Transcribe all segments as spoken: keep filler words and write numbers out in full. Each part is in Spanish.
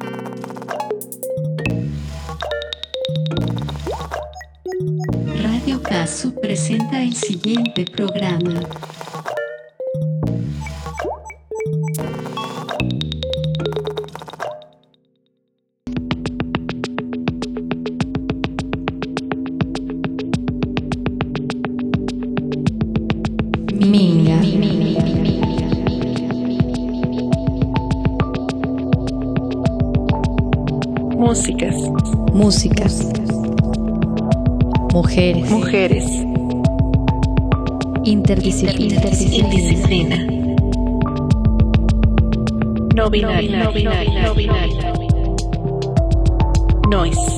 Radio Casu presenta el siguiente programa. Minga. Músicas. Músicas. Mujeres. Mujeres. Interdisciplina. Interdisciplina. No binaria. No binaria. No binaria. Noise.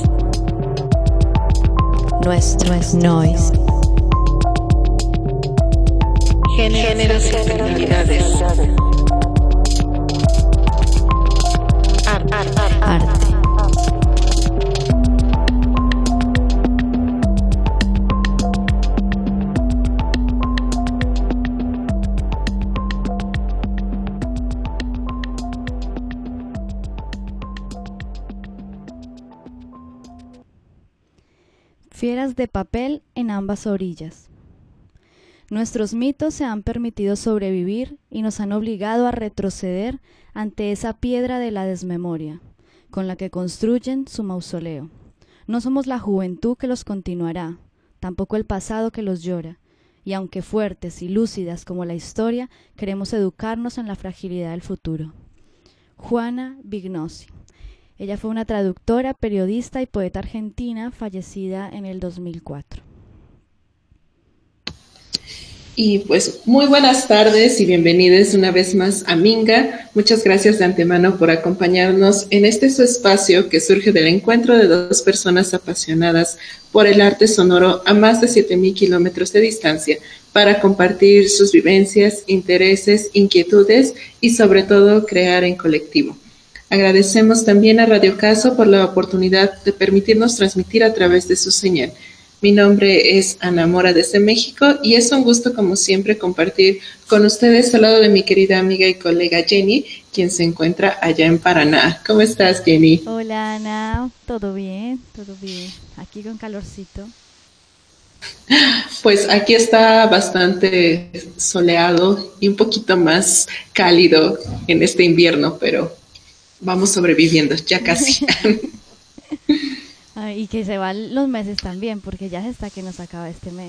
Nuestro es noise. Géneros y personalidades. Arte. Arte. Fieras de papel en ambas orillas. Nuestros mitos se han permitido sobrevivir y nos han obligado a retroceder ante esa piedra de la desmemoria, con la que construyen su mausoleo. No somos la juventud que los continuará, tampoco el pasado que los llora, y aunque fuertes y lúcidas como la historia, queremos educarnos en la fragilidad del futuro. Juana Vignosi. Ella fue una traductora, periodista y poeta argentina, fallecida en el dos mil cuatro. Y pues muy buenas tardes y bienvenidos una vez más a Minga. Muchas gracias de antemano por acompañarnos en este su espacio que surge del encuentro de dos personas apasionadas por el arte sonoro a más de siete mil kilómetros de distancia para compartir sus vivencias, intereses, inquietudes y sobre todo crear en colectivo. Agradecemos también a Radio Caso por la oportunidad de permitirnos transmitir a través de su señal. Mi nombre es Ana Mora desde México y es un gusto como siempre compartir con ustedes al lado de mi querida amiga y colega Jenny, quien se encuentra allá en Paraná. ¿Cómo estás, Jenny? Hola, Ana. ¿Todo bien? ¿Todo bien? Aquí con calorcito. Pues aquí está bastante soleado y un poquito más cálido en este invierno, pero vamos sobreviviendo, ya casi. Ay, y que se van los meses también, porque ya se está que nos acaba este mes.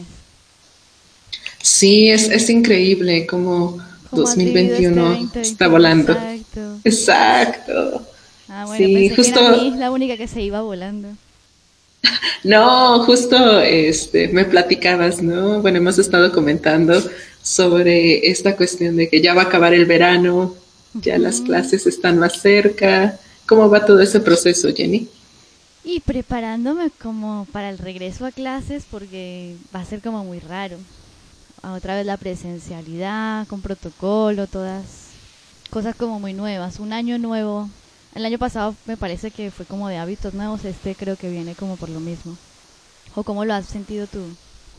Sí, es, es increíble cómo dos mil veintiuno este está volando. Exacto. Exacto. Ah, bueno, sí, pensé justo. que era a mí la única que se iba volando. No, justo este, me platicabas, ¿no? Bueno, hemos estado comentando sobre esta cuestión de que ya va a acabar el verano, ya uh-huh. Las clases están más cerca. ¿Cómo va todo ese proceso, Jenny? Y preparándome como para el regreso a clases porque va a ser como muy raro. Otra vez la presencialidad, con protocolo, todas cosas como muy nuevas. Un año nuevo. El año pasado me parece que fue como de hábitos nuevos. Este creo que viene como por lo mismo. ¿O cómo lo has sentido tú?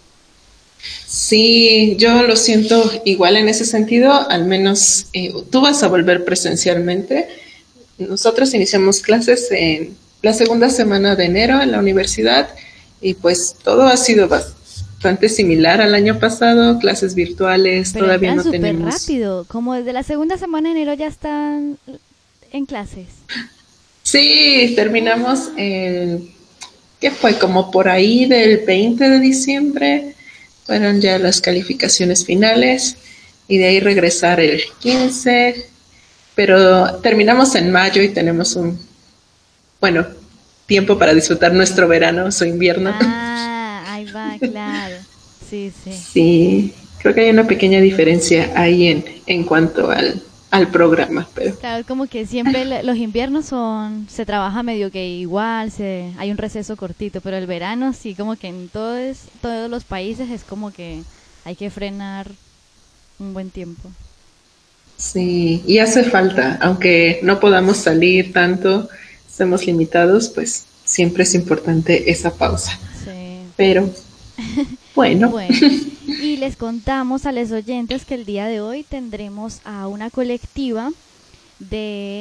Sí, yo lo siento igual en ese sentido. Al menos eh, tú vas a volver presencialmente. Nosotros iniciamos clases en la segunda semana de enero en la universidad y pues todo ha sido bastante similar al año pasado, clases virtuales, pero todavía no súper tenemos. Rápido, como desde la segunda semana de enero ya están en clases. Sí, terminamos el, ¿qué fue? Como por ahí del veinte de diciembre, fueron ya las calificaciones finales y de ahí regresar el quince, pero terminamos en mayo y tenemos un Bueno, tiempo para disfrutar nuestro verano, su invierno. Ah, ahí va, claro. Sí, sí. Sí, creo que hay una pequeña diferencia ahí en, en cuanto al, al programa. Pero claro, como que siempre los inviernos son, se trabaja medio que igual, se, hay un receso cortito, pero el verano sí, como que en todos, todos los países es como que hay que frenar un buen tiempo. Sí, y hace falta, aunque no podamos salir tanto, estemos limitados, pues siempre es importante esa pausa. Sí. Pero, bueno. bueno. Y les contamos a los oyentes que el día de hoy tendremos a una colectiva de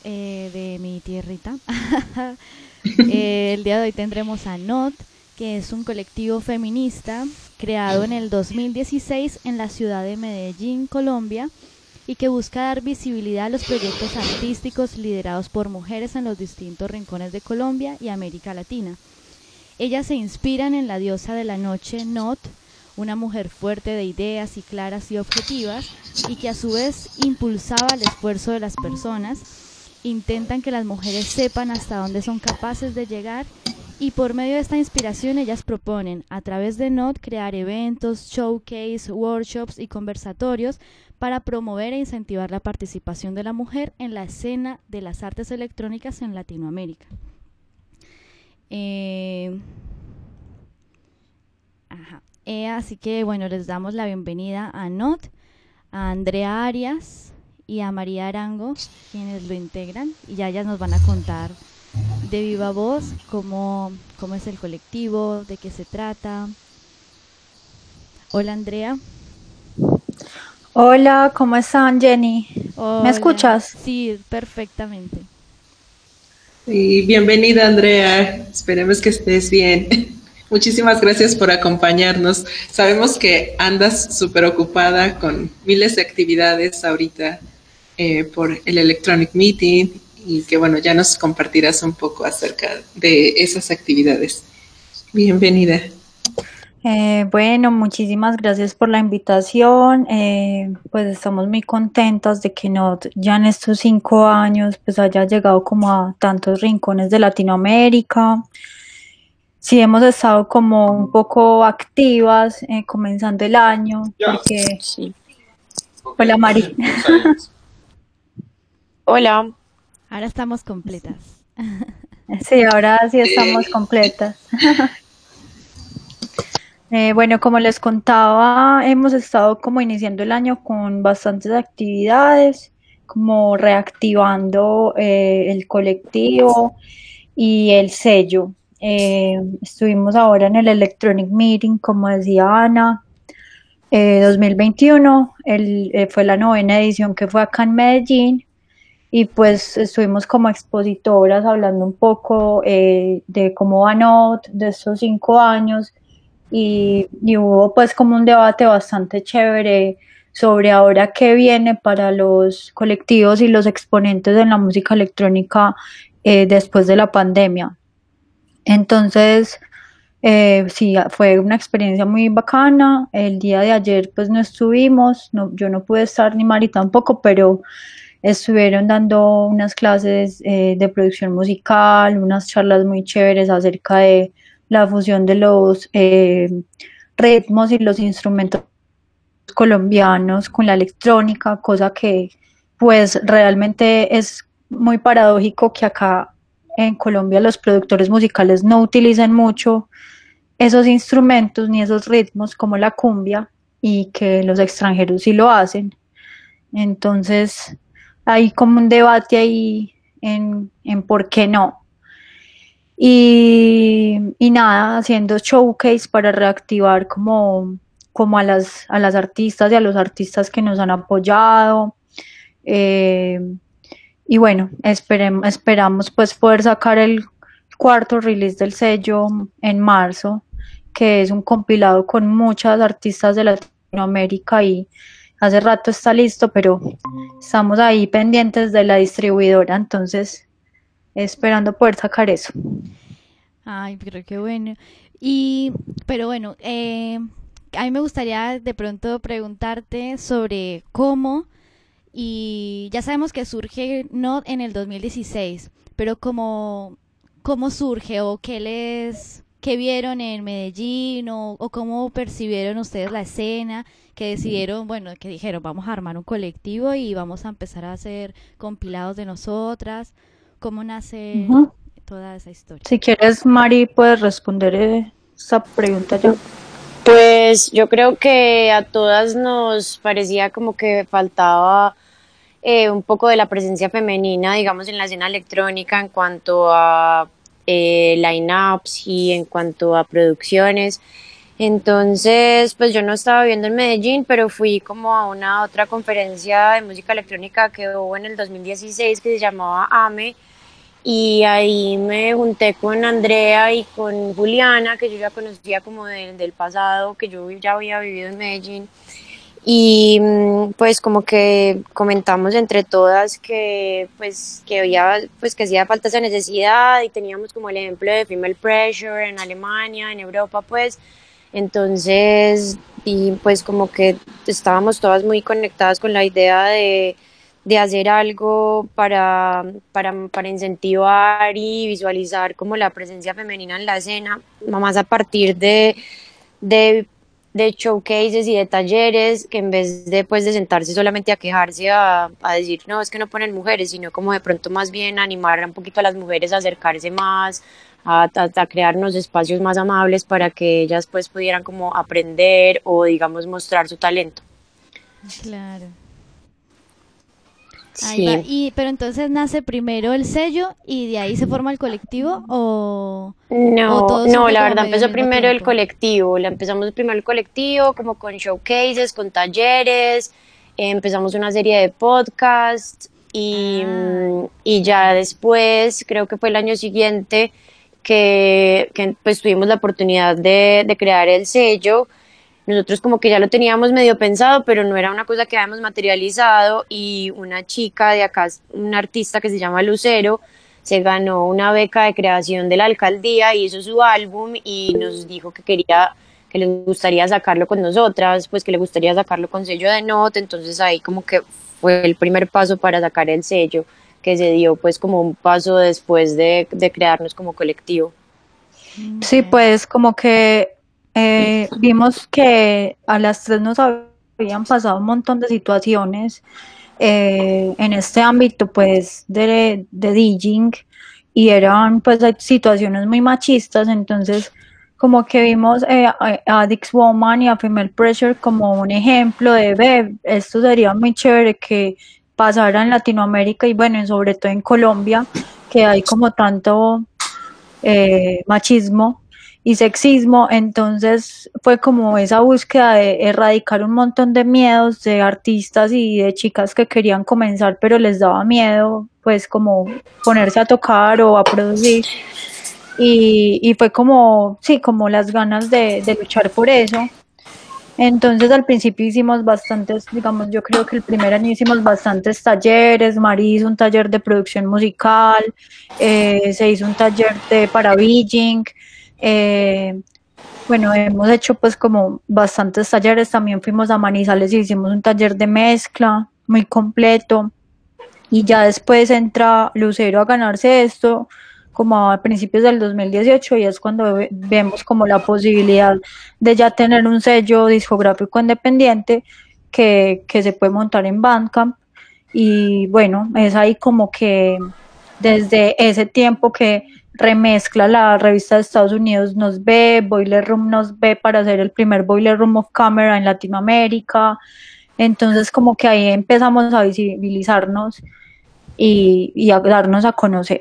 eh, de mi tierrita. eh, el día de hoy tendremos a Not, que es un colectivo feminista creado en el dos mil dieciséis en la ciudad de Medellín, Colombia, y que busca dar visibilidad a los proyectos artísticos liderados por mujeres en los distintos rincones de Colombia y América Latina. Ellas se inspiran en la diosa de la noche, Not, una mujer fuerte de ideas y claras y objetivas, y que a su vez impulsaba el esfuerzo de las personas. Intentan que las mujeres sepan hasta dónde son capaces de llegar, y por medio de esta inspiración ellas proponen, a través de Not, crear eventos, showcase, workshops y conversatorios para promover e incentivar la participación de la mujer en la escena de las artes electrónicas en Latinoamérica. Eh, ajá. Eh, así que bueno, les damos la bienvenida a Not, a Andrea Arias y a María Arango, quienes lo integran, y ya ellas nos van a contar de viva voz cómo, cómo es el colectivo, de qué se trata. Hola, Andrea. Hola, ¿cómo están, Jenny? Hola. ¿Me escuchas? Sí, perfectamente. Y bienvenida, Andrea. Esperemos que estés bien. Muchísimas gracias por acompañarnos. Sabemos que andas súper ocupada con miles de actividades ahorita eh, por el Electronic Meeting, y que bueno, ya nos compartirás un poco acerca de esas actividades. Bienvenida. Eh, bueno, muchísimas gracias por la invitación. Eh, pues estamos muy contentas de que Not ya en estos cinco años pues haya llegado como a tantos rincones de Latinoamérica. Sí, hemos estado como un poco activas eh, comenzando el año, porque... Sí. Hola, Mari. Hola. Ahora estamos completas. Sí, ahora sí estamos completas. Eh, bueno, como les contaba, hemos estado como iniciando el año con bastantes actividades, como reactivando eh, el colectivo y el sello. Eh, estuvimos ahora en el Electronic Meeting, como decía Ana, eh, dos mil veintiuno, el, eh, fue la novena edición que fue acá en Medellín, y pues estuvimos como expositoras hablando un poco eh, de cómo va Not, de estos cinco años, y, y hubo pues como un debate bastante chévere sobre ahora qué viene para los colectivos y los exponentes en la música electrónica eh, después de la pandemia. Entonces, eh, sí, fue una experiencia muy bacana. El día de ayer pues no estuvimos, no, yo no pude estar, ni Mari tampoco, pero estuvieron dando unas clases eh, de producción musical, unas charlas muy chéveres acerca de la fusión de los eh, ritmos y los instrumentos colombianos con la electrónica, cosa que pues realmente es muy paradójico que acá en Colombia los productores musicales no utilicen mucho esos instrumentos ni esos ritmos como la cumbia, y que los extranjeros sí lo hacen. Entonces hay como un debate ahí en, en por qué no. Y, y nada, haciendo showcase para reactivar como, como a, las, a las artistas y a los artistas que nos han apoyado. Eh, y bueno, esperemos, esperamos pues poder sacar el cuarto release del sello en marzo, que es un compilado con muchas artistas de Latinoamérica, y hace rato está listo, pero estamos ahí pendientes de la distribuidora, entonces esperando poder sacar eso. Ay, pero qué bueno. Y, pero bueno, eh, a mí me gustaría de pronto preguntarte sobre cómo, y ya sabemos que surge Not en el dos mil dieciséis, pero cómo, cómo surge o qué les, qué vieron en Medellín, o, o cómo percibieron ustedes la escena, que decidieron, bueno, que dijeron, vamos a armar un colectivo y vamos a empezar a hacer compilados de nosotras. ¿Cómo nace Uh-huh. toda esa historia? Si quieres, Mari, puedes responder esa pregunta ya. Pues yo creo que a todas nos parecía como que faltaba eh, un poco de la presencia femenina, digamos, en la escena electrónica en cuanto a eh, line-ups y en cuanto a producciones. Entonces, pues yo no estaba viviendo en Medellín, pero fui como a una otra conferencia de música electrónica que hubo en el dos mil dieciséis que se llamaba AME, y ahí me junté con Andrea y con Juliana, que yo ya conocía como de- del pasado, que yo ya había vivido en Medellín. Y mm, pues como que comentamos entre todas que pues que había pues que hacía falta esa necesidad, y teníamos como el ejemplo de Female Pressure en Alemania, en Europa pues. Entonces, y pues como que estábamos todas muy conectadas con la idea de, de hacer algo para, para, para incentivar y visualizar como la presencia femenina en la escena, más a partir de, de, de showcases y de talleres, que en vez de pues de sentarse solamente a quejarse, a, a decir no, es que no ponen mujeres, sino como de pronto más bien animar un poquito a las mujeres a acercarse más, a, a, a crear unos espacios más amables para que ellas pues pudieran como aprender o digamos mostrar su talento. Claro. Ahí va. Sí. Y, pero entonces nace primero el sello y de ahí se forma el colectivo o, o No, todo no, surge la como verdad medio al empezó mismo primero el tiempo. colectivo, la empezamos primero el colectivo como con showcases, con talleres, eh, empezamos una serie de podcasts y, Ah, mm, y ya claro. después, creo que fue el año siguiente, que, que pues tuvimos la oportunidad de, de crear el sello. Nosotros como que ya lo teníamos medio pensado, pero no era una cosa que habíamos materializado, y una chica de acá, una artista que se llama Lucero, se ganó una beca de creación de la alcaldía, hizo su álbum y nos dijo que quería, que le gustaría sacarlo con nosotras, pues que le gustaría sacarlo con sello de Note. Entonces ahí como que fue el primer paso para sacar el sello, que se dio pues como un paso después de, de crearnos como colectivo. Mm, Sí, ya. pues como que eh, vimos que a las tres nos habían pasado un montón de situaciones eh, en este ámbito pues de, de DJing, y eran pues situaciones muy machistas. Entonces como que vimos eh, a, a Dix Woman y a Female Pressure como un ejemplo de, ve, esto sería muy chévere que pasara en Latinoamérica y bueno, y sobre todo en Colombia, que hay como tanto eh, machismo y sexismo. Entonces fue como esa búsqueda de erradicar un montón de miedos de artistas y de chicas que querían comenzar pero les daba miedo pues como ponerse a tocar o a producir, y, y fue como, sí, como las ganas de, de luchar por eso. Entonces al principio hicimos bastantes, digamos, yo creo que el primer año hicimos bastantes talleres. Mari hizo un taller de producción musical, eh, se hizo un taller de para DJing, eh, bueno, hemos hecho pues como bastantes talleres. También fuimos a Manizales y hicimos un taller de mezcla muy completo, y ya después entra Lucero a ganarse esto como a principios del dos mil dieciocho, y es cuando ve- vemos como la posibilidad de ya tener un sello discográfico independiente que, que se puede montar en Bandcamp. Y bueno, es ahí como que desde ese tiempo que remezcla la revista de Estados Unidos nos ve, Boiler Room nos ve para hacer el primer Boiler Room of Camera en Latinoamérica. Entonces como que ahí empezamos a visibilizarnos y, y a darnos a conocer.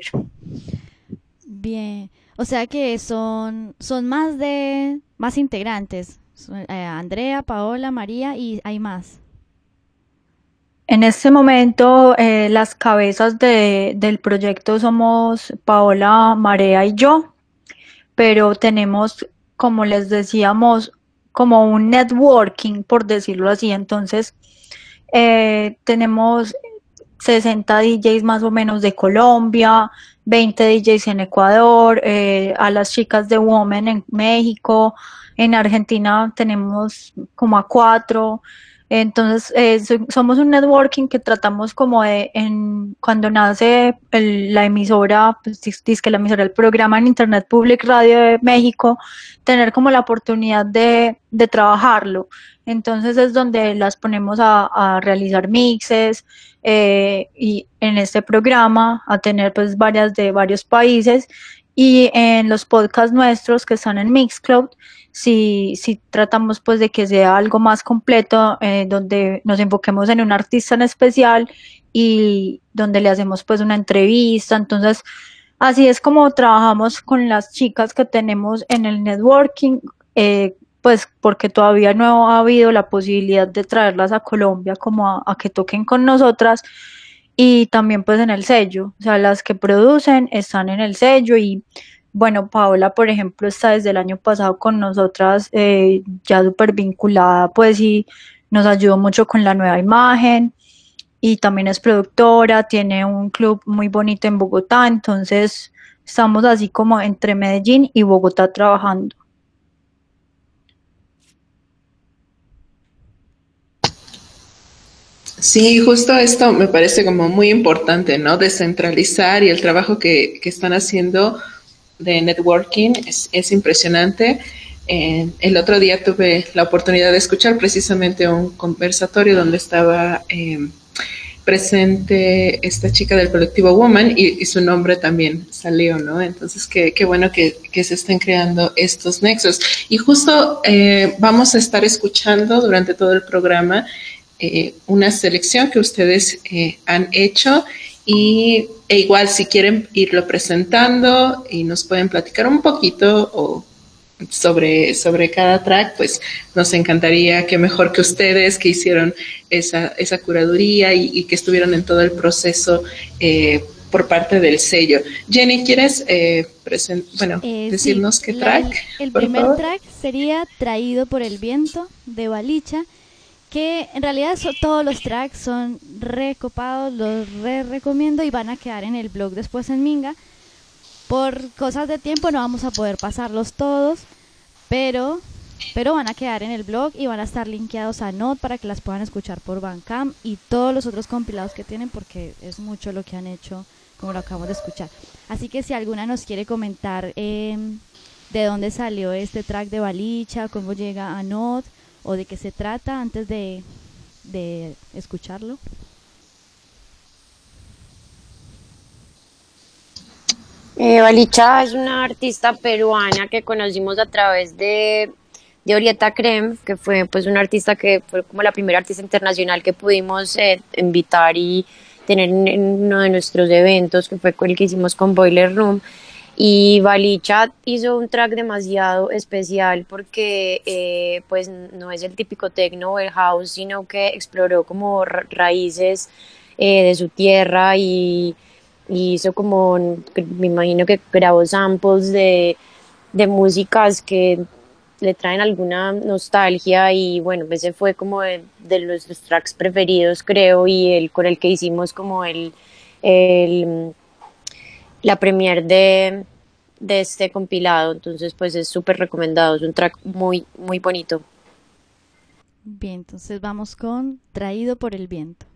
Bien. O sea que son, son más de, más integrantes. Son, eh, Andrea, Paola, María y hay más. En este momento eh, las cabezas de, del proyecto somos Paola, Marea y yo, pero tenemos, como les decíamos, como un networking, por decirlo así. Entonces eh, tenemos sesenta D Js más o menos de Colombia, veinte D Js en Ecuador, eh, a las chicas de Women en México, en Argentina tenemos como a cuatro. Entonces eh, so- somos un networking que tratamos como de, en, cuando nace el- la emisora, pues dice que la emisora, el programa en Internet Public Radio de México, tener como la oportunidad de, de trabajarlo. Entonces es donde las ponemos a, a realizar mixes, eh, y en este programa a tener pues varias de varios países. Y en los podcasts nuestros que están en Mixcloud, si, si tratamos pues de que sea algo más completo, eh, donde nos enfoquemos en un artista en especial y donde le hacemos pues una entrevista. Entonces así es como trabajamos con las chicas que tenemos en el networking, eh, pues porque todavía no ha habido la posibilidad de traerlas a Colombia como a, a que toquen con nosotras, y también pues en el sello, o sea, las que producen están en el sello. Y bueno, Paola, por ejemplo, está desde el año pasado con nosotras, eh, ya súper vinculada, pues, y nos ayudó mucho con la nueva imagen, y también es productora, tiene un club muy bonito en Bogotá, entonces estamos así como entre Medellín y Bogotá trabajando. Sí, justo esto me parece como muy importante, ¿no? Descentralizar, y el trabajo que, que están haciendo de networking es, es impresionante. Eh, el otro día tuve la oportunidad de escuchar precisamente un conversatorio donde estaba eh, presente esta chica del colectivo Woman, y, y su nombre también salió, ¿no? Entonces, qué, qué bueno que, que se estén creando estos nexos. Y justo eh, vamos a estar escuchando durante todo el programa eh, una selección que ustedes eh, han hecho, y e igual si quieren irlo presentando y nos pueden platicar un poquito o sobre, sobre cada track, pues nos encantaría, que mejor que ustedes que hicieron esa, esa curaduría y, y que estuvieron en todo el proceso eh, por parte del sello. Jenny, ¿quieres eh, present bueno, Eh, decirnos sí, qué la- track? el, el por primer favor? track sería Traído por el Viento de Balicha, que en realidad so- todos los tracks son recopados, los re recomiendo y van a quedar en el blog después en Minga. Por cosas de tiempo no vamos a poder pasarlos todos, pero, pero van a quedar en el blog y van a estar linkeados a Not para que las puedan escuchar por Bandcamp y todos los otros compilados que tienen, porque es mucho lo que han hecho, como lo acabamos de escuchar. Así que si alguna nos quiere comentar eh, de dónde salió este track de Balicha, cómo llega a Not o de qué se trata antes de, de escucharlo. Eh, Balicha es una artista peruana que conocimos a través de, de Orieta Creme, que fue pues una artista que fue como la primera artista internacional que pudimos eh, invitar y tener en, en uno de nuestros eventos, que fue con el que hicimos con Boiler Room. Y Balicha hizo un track demasiado especial porque eh, pues no es el típico techno o el house, sino que exploró como ra- raíces eh, de su tierra, y, y hizo como, me imagino que grabó samples de, de músicas que le traen alguna nostalgia. Y bueno, ese fue como de, de nuestros tracks preferidos, creo, y el con el que hicimos como el, el la premier de, de este compilado. Entonces pues es súper recomendado, es un track muy muy bonito. Bien, entonces vamos con Traído por el Viento.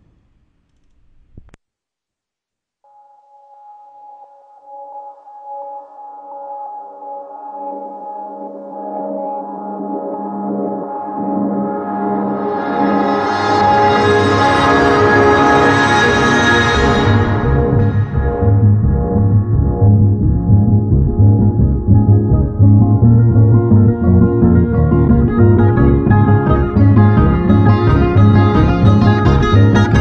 Thank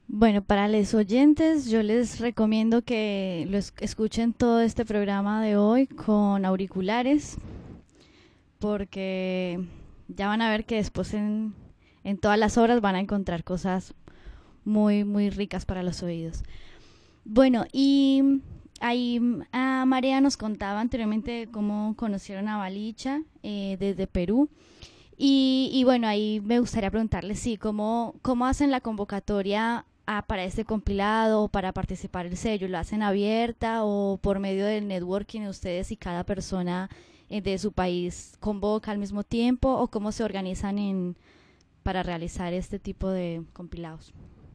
Bueno, para los oyentes, yo les recomiendo que lo es- escuchen todo este programa de hoy con auriculares, porque ya van a ver que después en, en todas las horas van a encontrar cosas muy, muy ricas para los oídos. Bueno, y ahí mm, a María nos contaba anteriormente cómo conocieron a Balicha eh, desde Perú. Y, y bueno, ahí me gustaría preguntarle, sí, ¿cómo, cómo hacen la convocatoria a- para este compilado o para participar el sello? ¿Lo hacen abierta o por medio del networking de ustedes y cada persona eh, de su país convoca al mismo tiempo? ¿O cómo se organizan en, para realizar este tipo de compilados?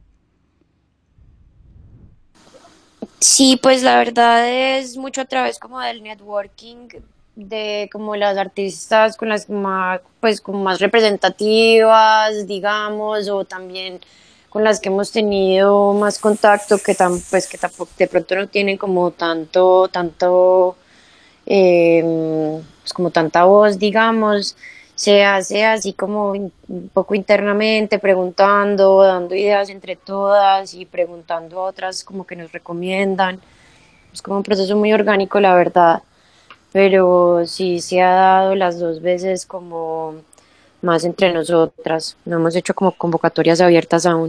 Sí, pues la verdad es mucho a través como del networking de como las artistas con las más, pues como más representativas, digamos, o también con las que hemos tenido más contacto que tan, pues que tampoco de pronto no tienen como tanto, tanto eh, pues como tanta voz, digamos, se hace así como in- un poco internamente, preguntando, dando ideas entre todas y preguntando a otras como que nos recomiendan. Es como un proceso muy orgánico, la verdad, pero sí se ha dado las dos veces como más entre nosotras. No hemos hecho como convocatorias abiertas aún.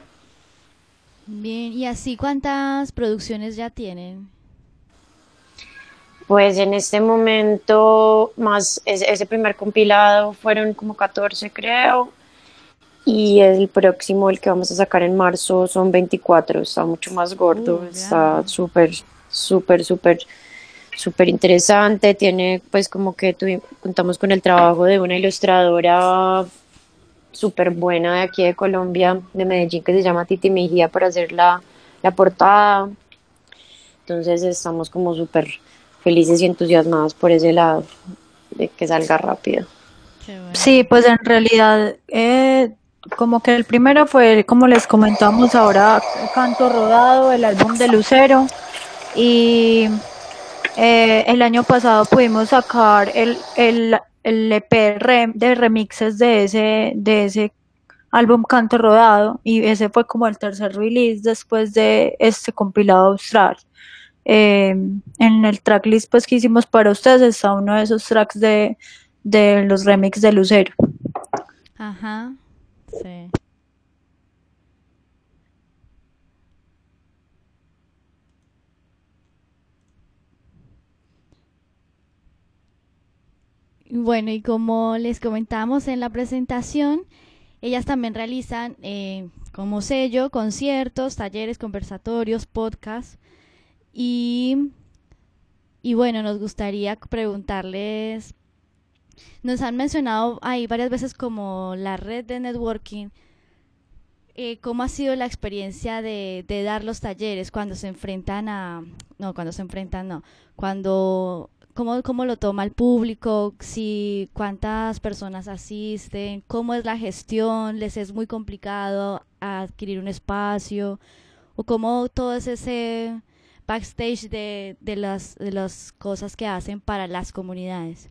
Bien, ¿y así cuántas producciones ya tienen? Pues en este momento, más ese, ese primer compilado fueron como catorce creo, y el próximo, el que vamos a sacar en marzo, son veinticuatro. Está mucho más gordo, Uh, está grande. súper, súper, súper, súper interesante. Tiene pues como que tuvi- contamos con el trabajo de una ilustradora súper buena de aquí de Colombia, de Medellín, que se llama Titi Mejía, para hacer la, la portada. Entonces estamos como súper felices y entusiasmados por ese lado, de que salga rápido. Qué Sí, bueno. pues en realidad, eh, como que el primero fue, como les comentamos ahora, Canto Rodado, el álbum de Lucero, y eh, el año pasado pudimos sacar el, el, el E P re- de remixes de ese, de ese álbum Canto Rodado, y ese fue como el tercer release después de este compilado austral. Eh, en el tracklist pues que hicimos para ustedes está uno de esos tracks de, de los remix de Lucero. Ajá, sí. Bueno, y como les comentamos en la presentación, ellas también realizan eh, como sello conciertos, talleres, conversatorios, podcasts y, y bueno, nos gustaría preguntarles, nos han mencionado ahí varias veces como la red de networking, eh, ¿cómo ha sido la experiencia de, de dar los talleres cuando se enfrentan a, no, cuando se enfrentan, no, cuando, cómo, cómo lo toma el público, si cuántas personas asisten, cómo es la gestión, les es muy complicado adquirir un espacio, o cómo todo es ese backstage de, de las, de las cosas que hacen para las comunidades?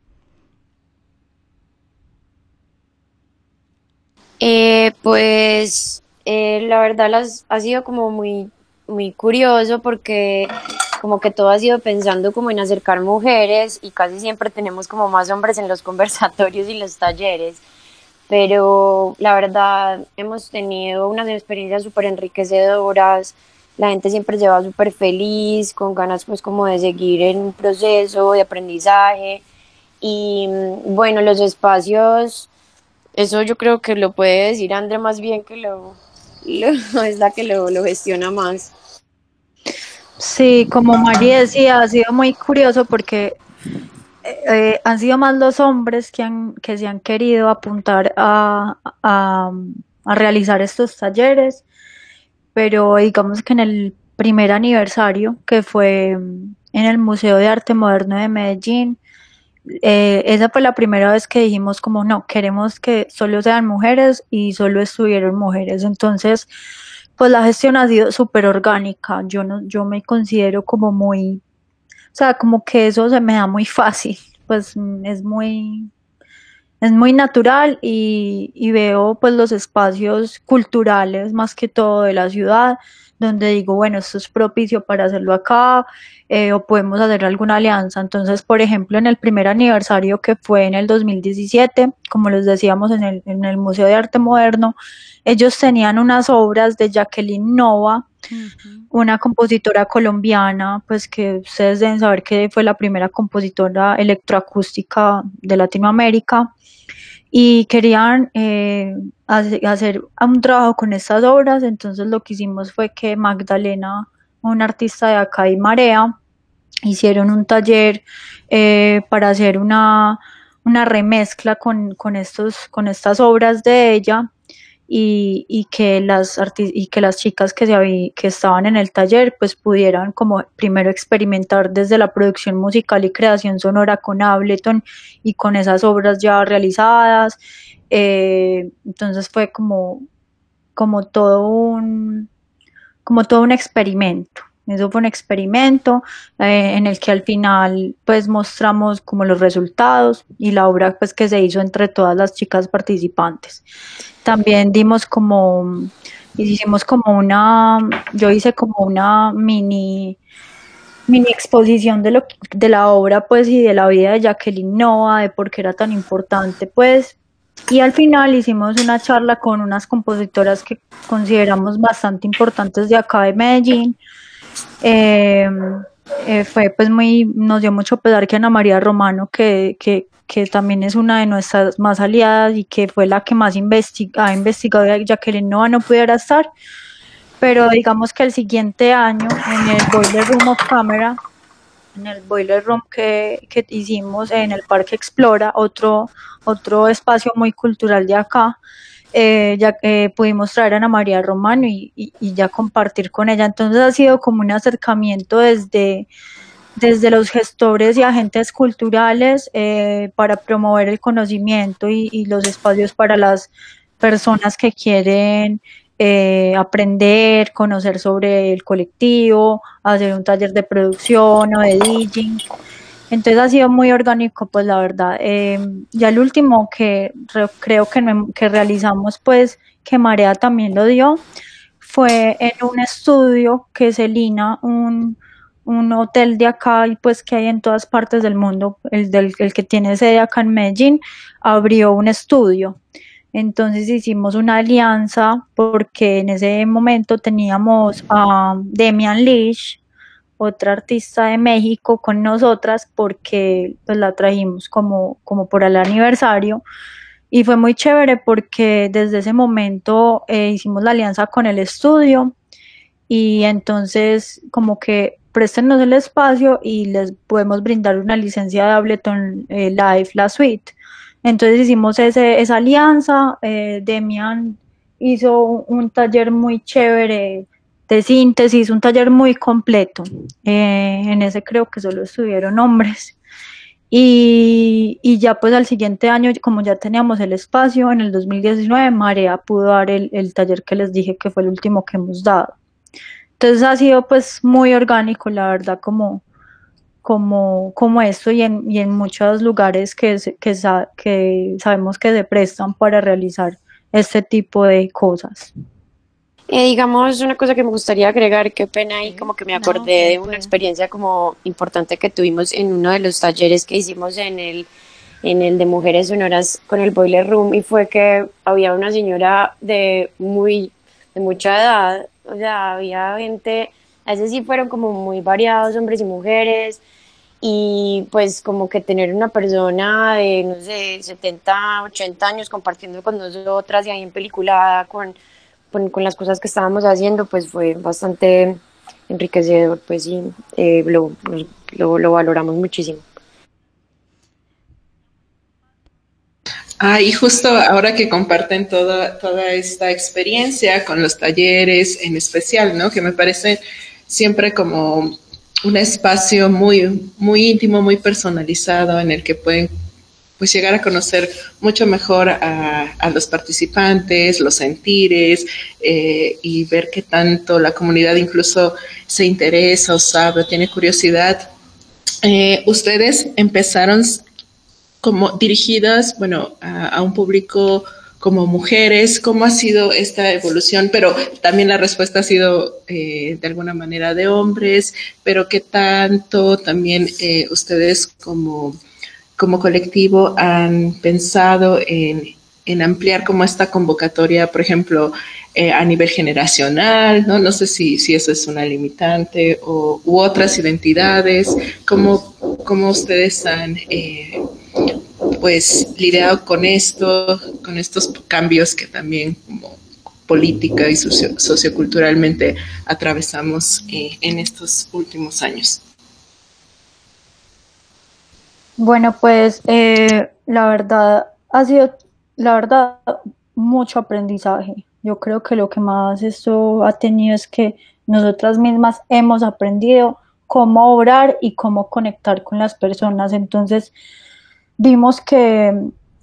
Eh, pues eh, la verdad las, ha sido como muy, muy curioso porque como que todo ha sido pensando como en acercar mujeres y casi siempre tenemos como más hombres en los conversatorios y los talleres, pero la verdad hemos tenido unas experiencias súper enriquecedoras, la gente siempre se va súper feliz, con ganas pues como de seguir en un proceso de aprendizaje y mm, bueno, los espacios, eso yo creo que lo puede decir Andrea más bien que lo, lo es la que lo, lo gestiona más. Sí, como María decía, ha sido muy curioso porque eh, han sido más los hombres que, han, que se han querido apuntar a, a, a realizar estos talleres, pero digamos que en el primer aniversario, que fue en el Museo de Arte Moderno de Medellín, eh, esa fue la primera vez que dijimos como no, queremos que solo sean mujeres y solo estuvieron mujeres. Entonces, pues la gestión ha sido súper orgánica. Yo no, yo me considero como muy, o sea, como que eso se me da muy fácil. Pues mm, es muy, es muy natural y, y veo pues los espacios culturales más que todo de la ciudad, donde digo, bueno, esto es propicio para hacerlo acá, eh, o podemos hacer alguna alianza. Entonces, por ejemplo, en el primer aniversario que fue en el dos mil diecisiete, como les decíamos en el, en el Museo de Arte Moderno, ellos tenían unas obras de Jacqueline Nova, uh-huh. una compositora colombiana, pues que ustedes deben saber que fue la primera compositora electroacústica de Latinoamérica, y querían eh, hacer un trabajo con estas obras. Entonces lo que hicimos fue que Magdalena, una artista de acá y Marea, hicieron un taller eh, para hacer una, una remezcla con, con, estos, con estas obras de ella, y, y, que las arti- y que las chicas que, se había, que estaban en el taller pues pudieran como primero experimentar desde la producción musical y creación sonora con Ableton y con esas obras ya realizadas. Eh, entonces fue como, como todo un como todo un experimento. Eso fue un experimento eh, en el que al final pues mostramos como los resultados y la obra pues que se hizo entre todas las chicas participantes. También dimos como, hicimos como una, yo hice como una mini, mini exposición de, lo, de la obra pues y de la vida de Jacqueline Nova, de por qué era tan importante pues. Y al final hicimos una charla con unas compositoras que consideramos bastante importantes de acá de Medellín. Eh, eh, fue pues muy, nos dio mucho pesar que Ana María Romano, que, que, que también es una de nuestras más aliadas y que fue la que más investiga, ha investigado, ya que Nova no pudiera estar, pero digamos que el siguiente año en el Boiler Room of Camera, en el Boiler Room que, que hicimos en el Parque Explora, otro, otro espacio muy cultural de acá, Eh, ya eh, pudimos traer a Ana María Romano y, y, y ya compartir con ella. Entonces ha sido como un acercamiento desde, desde los gestores y agentes culturales eh, para promover el conocimiento y, y los espacios para las personas que quieren eh, aprender, conocer sobre el colectivo, hacer un taller de producción o de DJing. Entonces ha sido muy orgánico, pues la verdad. Eh, ya el último que re, creo que, no, que realizamos, pues que Marea también lo dio, fue en un estudio que es Elina, un, un hotel de acá y pues que hay en todas partes del mundo, el, del, el que tiene sede acá en Medellín, abrió un estudio. Entonces hicimos una alianza porque en ese momento teníamos a Demian Leach, otra artista de México, con nosotras porque pues la trajimos como, como por el aniversario, y fue muy chévere porque desde ese momento eh, hicimos la alianza con el estudio y entonces como que préstenos el espacio y les podemos brindar una licencia de Ableton eh, Live, la suite. Entonces hicimos ese, esa alianza. eh, Demian hizo un, un taller muy chévere de síntesis, un taller muy completo. Eh, en ese creo que solo estuvieron hombres. Y, y ya pues al siguiente año, como ya teníamos el espacio, en el dos mil diecinueve, Marea pudo dar el, el taller que les dije que fue el último que hemos dado. Entonces ha sido pues muy orgánico, la verdad, como, como, como esto y en, y en muchos lugares que, que, que sabemos que se prestan para realizar este tipo de cosas. Eh, digamos, una cosa que me gustaría agregar, qué pena, y como que me acordé no, de una experiencia como importante que tuvimos en uno de los talleres que hicimos en el, en el de Mujeres Sonoras con el Boiler Room, y fue que había una señora de muy, de mucha edad, o sea, había gente, a veces sí fueron como muy variados, hombres y mujeres, y pues como que tener una persona de, no sé, setenta, ochenta años compartiendo con nosotras y ahí en peliculada con... Con, con las cosas que estábamos haciendo, pues fue bastante enriquecedor, pues sí, eh, lo, lo, lo valoramos muchísimo. Ah, y justo ahora que comparten toda, toda esta experiencia con los talleres en especial, ¿no? Que me parece siempre como un espacio muy, muy íntimo, muy personalizado en el que pueden pues llegar a conocer mucho mejor a, a los participantes, los sentires eh, y ver qué tanto la comunidad incluso se interesa o sabe o tiene curiosidad. Eh, ustedes empezaron como dirigidas, bueno, a, a un público como mujeres. ¿Cómo ha sido esta evolución? Pero también la respuesta ha sido eh, de alguna manera de hombres, pero ¿qué tanto también eh, ustedes como, como colectivo han pensado en, en ampliar como esta convocatoria, por ejemplo, eh, a nivel generacional, ¿no? No sé si, si eso es una limitante o, u otras identidades. ¿Cómo, cómo ustedes han eh, pues lidiado con esto, con estos cambios que también como política y socio, socioculturalmente atravesamos eh, en estos últimos años? Bueno, pues eh, la verdad ha sido, la verdad, mucho aprendizaje. Yo creo que lo que más esto ha tenido es que nosotras mismas hemos aprendido cómo obrar y cómo conectar con las personas. Entonces, vimos que,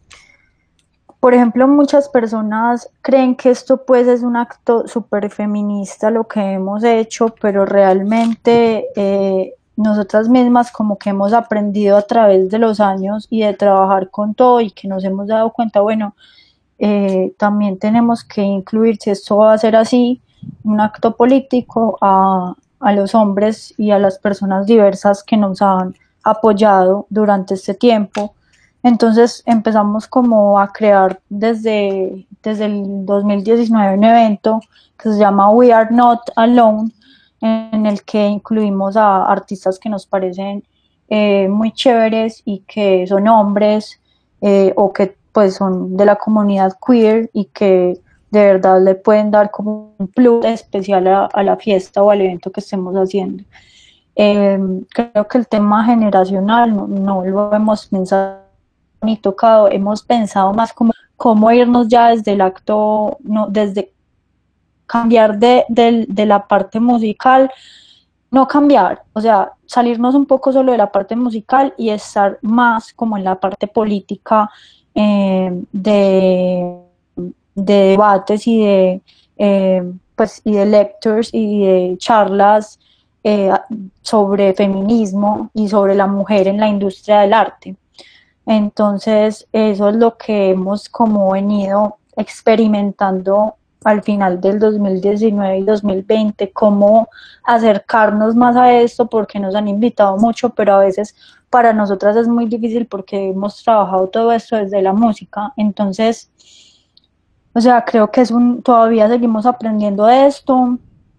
por ejemplo, muchas personas creen que esto pues es un acto súper feminista lo que hemos hecho, pero realmente eh, nosotras mismas como que hemos aprendido a través de los años y de trabajar con todo y que nos hemos dado cuenta, bueno, eh, también tenemos que incluir, si esto va a ser así, un acto político a, a los hombres y a las personas diversas que nos han apoyado durante este tiempo. Entonces empezamos como a crear desde, desde el dos mil diecinueve un evento que se llama We Are Not Alone, en el que incluimos a artistas que nos parecen eh, muy chéveres y que son hombres eh, o que pues son de la comunidad queer y que de verdad le pueden dar como un plus especial a, a la fiesta o al evento que estemos haciendo. Eh, creo que el tema generacional no, no lo hemos pensado ni tocado, hemos pensado más como cómo irnos ya desde el acto, no, desde cambiar de, de, de la parte musical, no cambiar, o sea, salirnos un poco solo de la parte musical y estar más como en la parte política eh, de, de debates y de, eh, pues, y de lectures y de charlas eh, sobre feminismo y sobre la mujer en la industria del arte. Entonces, eso es lo que hemos como venido experimentando al final del dos mil diecinueve y dos mil veinte, cómo acercarnos más a esto, porque nos han invitado mucho, pero a veces para nosotras es muy difícil porque hemos trabajado todo esto desde la música. Entonces, o sea, creo que es un, todavía seguimos aprendiendo de esto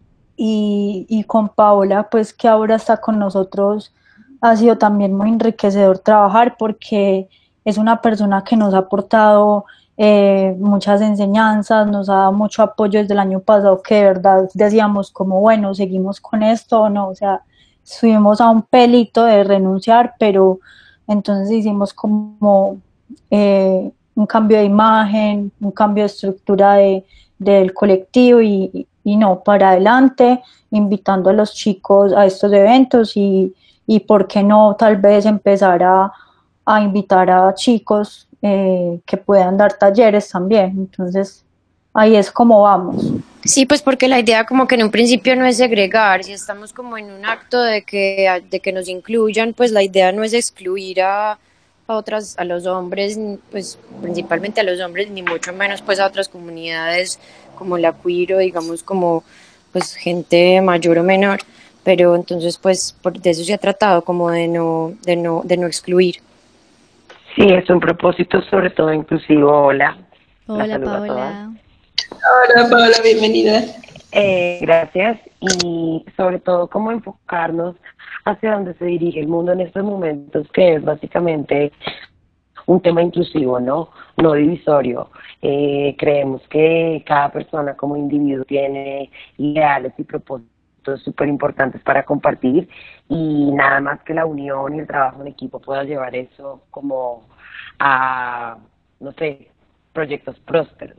y, y con Paola, pues que ahora está con nosotros, ha sido también muy enriquecedor trabajar porque es una persona que nos ha aportado eh, muchas enseñanzas, nos ha dado mucho apoyo desde el año pasado, que de verdad decíamos como, bueno, seguimos con esto o no, o sea, estuvimos a un pelito de renunciar, pero entonces hicimos como eh, un cambio de imagen, un cambio de estructura de, del colectivo y, y no, para adelante, invitando a los chicos a estos eventos y y por qué no tal vez empezar a, a invitar a chicos eh, que puedan dar talleres también. Entonces, ahí es como vamos. Sí, pues porque la idea como que en un principio no es segregar, si estamos como en un acto de que, de que nos incluyan, pues la idea no es excluir a, a otras, a los hombres, pues principalmente a los hombres, ni mucho menos pues a otras comunidades como la queer o digamos como pues gente mayor o menor. Pero entonces pues por, de eso se ha tratado, como de no, de no, de no excluir. Sí, es un propósito sobre todo inclusivo. Hola. Hola, Paola. Hola, Paola, bienvenida. Eh, gracias. Y sobre todo cómo enfocarnos hacia dónde se dirige el mundo en estos momentos, que es básicamente un tema inclusivo, ¿no? No divisorio. Eh, creemos que cada persona como individuo tiene ideales y propósitos súper importantes para compartir y nada más que la unión y el trabajo en equipo pueda llevar eso como a, no sé, proyectos prósperos.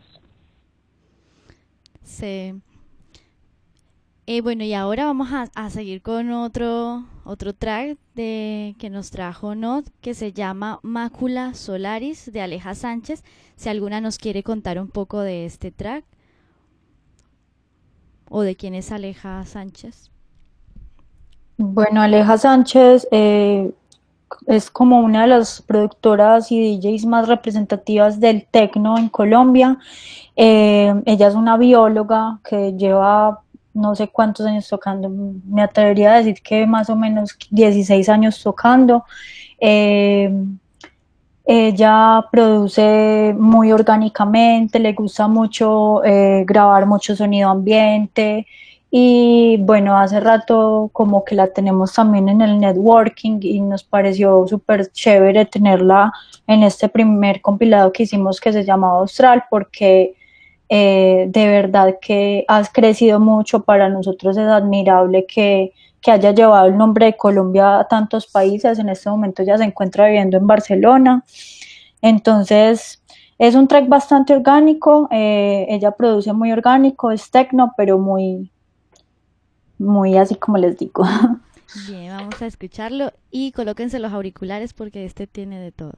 Sí. Eh, bueno, y ahora vamos a, a seguir con otro, otro track de, que nos trajo Nod, que se llama Mácula Solaris, de Aleja Sánchez. Si alguna nos quiere contar un poco de este track. ¿O de quién es Aleja Sánchez? Bueno, Aleja Sánchez, eh, es como una de las productoras y D Js más representativas del techno en Colombia. Eh, ella es una bióloga que lleva no sé cuántos años tocando, me atrevería a decir que más o menos dieciséis años tocando. Eh, ella produce muy orgánicamente, le gusta mucho eh, grabar mucho sonido ambiente y bueno, hace rato como que la tenemos también en el networking y nos pareció súper chévere tenerla en este primer compilado que hicimos que se llamaba Austral porque eh, de verdad que has crecido mucho, para nosotros es admirable que, que haya llevado el nombre de Colombia a tantos países. En este momento ya se encuentra viviendo en Barcelona, entonces es un track bastante orgánico, eh, ella produce muy orgánico, es techno, pero muy, muy así como les digo. Bien, vamos a escucharlo y colóquense los auriculares porque este tiene de todo.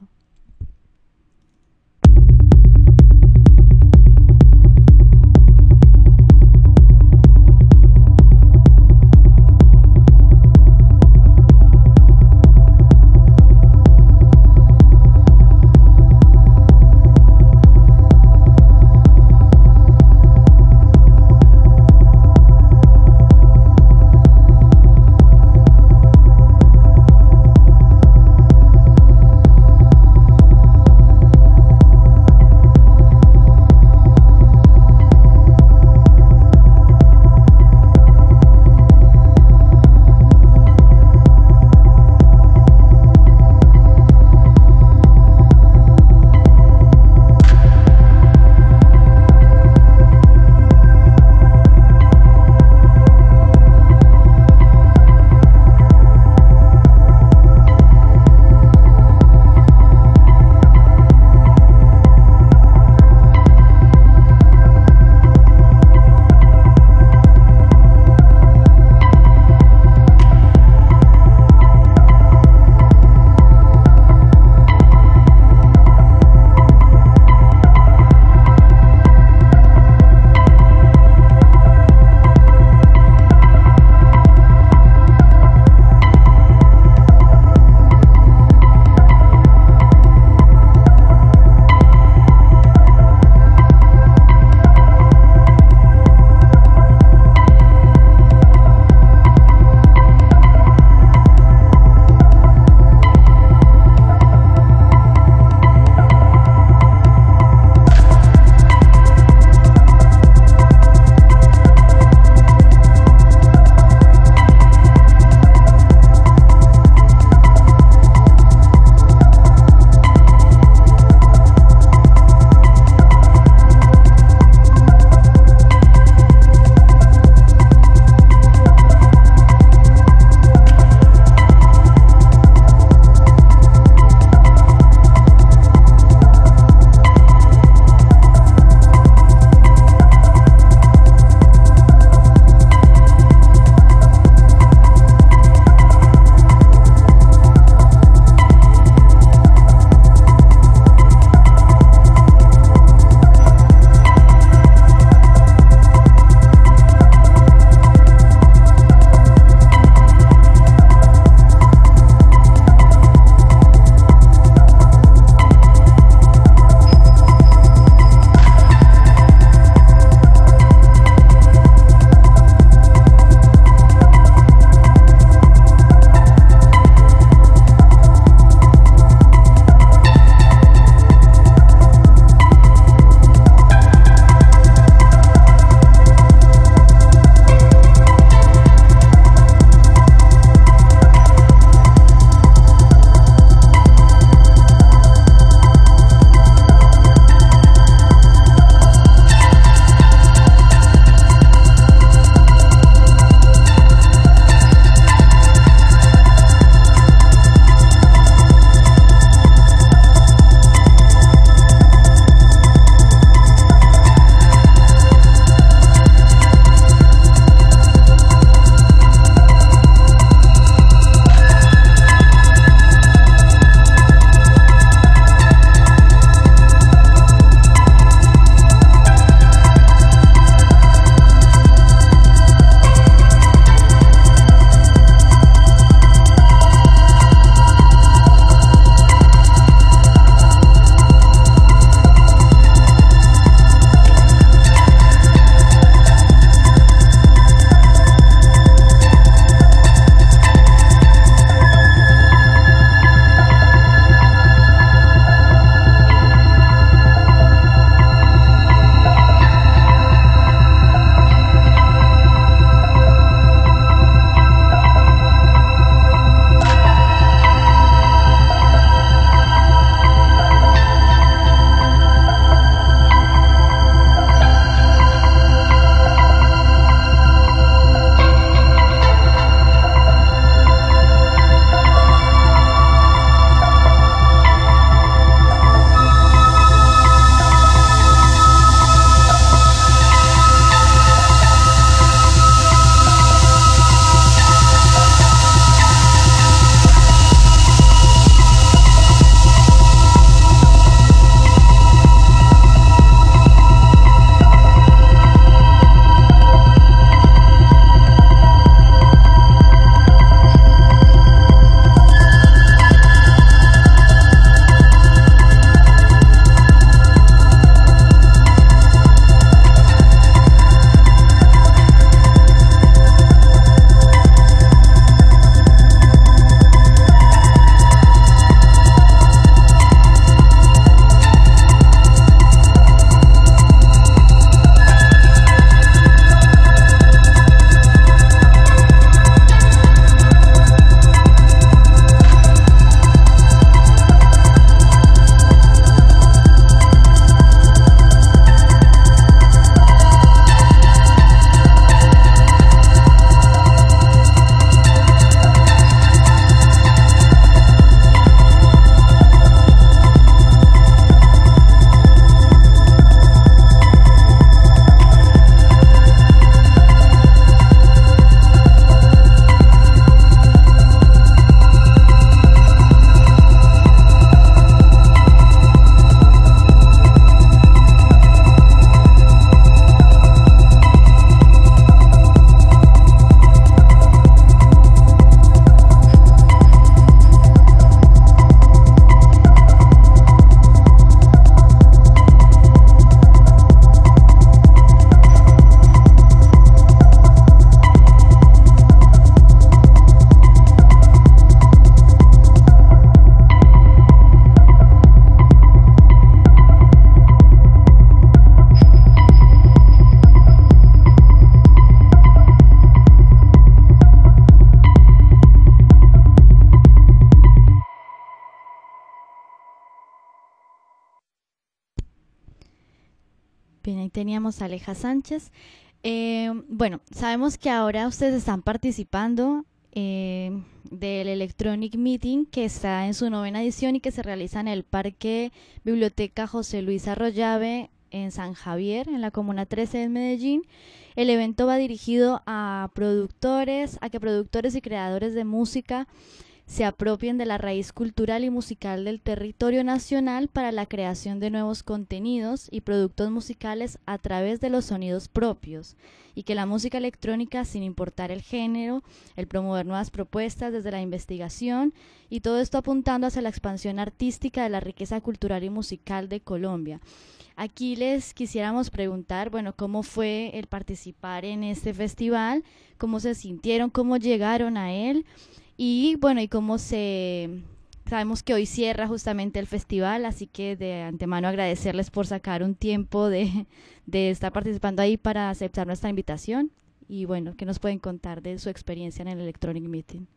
Bien, ahí teníamos a Aleja Sánchez. Eh, bueno, sabemos que ahora ustedes están participando eh, del Electronic Meeting, que está en su novena edición y que se realiza en el Parque Biblioteca José Luis Arroyave en San Javier, en la Comuna trece de Medellín. El evento va dirigido a productores, a que productores y creadores de música se apropien de la raíz cultural y musical del territorio nacional para la creación de nuevos contenidos y productos musicales a través de los sonidos propios, y que la música electrónica, sin importar el género, el promover nuevas propuestas desde la investigación, y todo esto apuntando hacia la expansión artística de la riqueza cultural y musical de Colombia. Aquí les quisiéramos preguntar, bueno, ¿cómo fue el participar en este festival? ¿Cómo se sintieron? ¿Cómo llegaron a él? Y bueno, y cómo se... Sabemos que hoy cierra justamente el festival, así que de antemano agradecerles por sacar un tiempo de, de estar participando ahí para aceptar nuestra invitación. Y bueno, ¿qué nos pueden contar de su experiencia en el Electronic Meeting?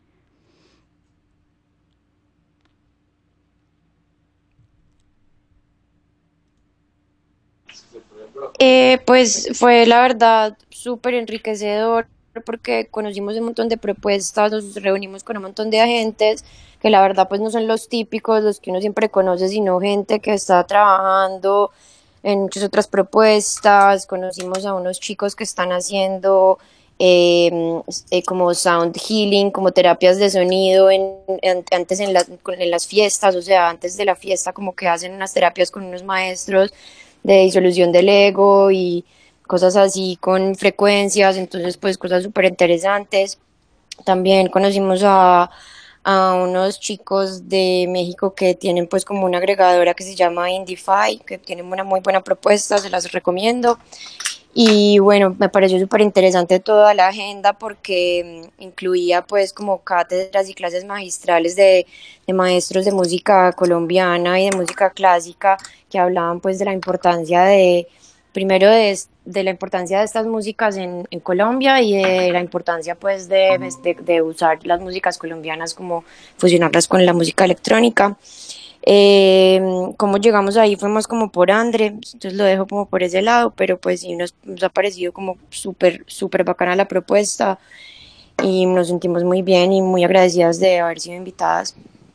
Eh, pues fue la verdad súper enriquecedor porque conocimos un montón de propuestas, nos reunimos con un montón de agentes que la verdad pues no son los típicos, los que uno siempre conoce, sino gente que está trabajando en muchas otras propuestas. Conocimos a unos chicos que están haciendo eh, eh, como sound healing, como terapias de sonido en, en, antes en, la, en las fiestas, o sea, antes de la fiesta como que hacen unas terapias con unos maestros de disolución del ego y cosas así con frecuencias, entonces pues cosas súper interesantes. También conocimos a, a unos chicos de México que tienen pues como una agregadora que se llama Indify, que tienen una muy buena propuesta, se las recomiendo. Y bueno, me pareció súper interesante toda la agenda porque incluía pues como cátedras y clases magistrales de, de maestros de música colombiana y de música clásica que hablaban pues de la importancia de, primero de, de la importancia de estas músicas en, en Colombia y de la importancia pues de, de, de usar las músicas colombianas, como fusionarlas con la música electrónica. Eh, cómo llegamos ahí fue más como por Andre, entonces lo dejo como por ese lado, pero pues sí nos, nos ha parecido como súper, súper bacana la propuesta y nos sentimos muy bien y muy agradecidas de haber sido invitadas.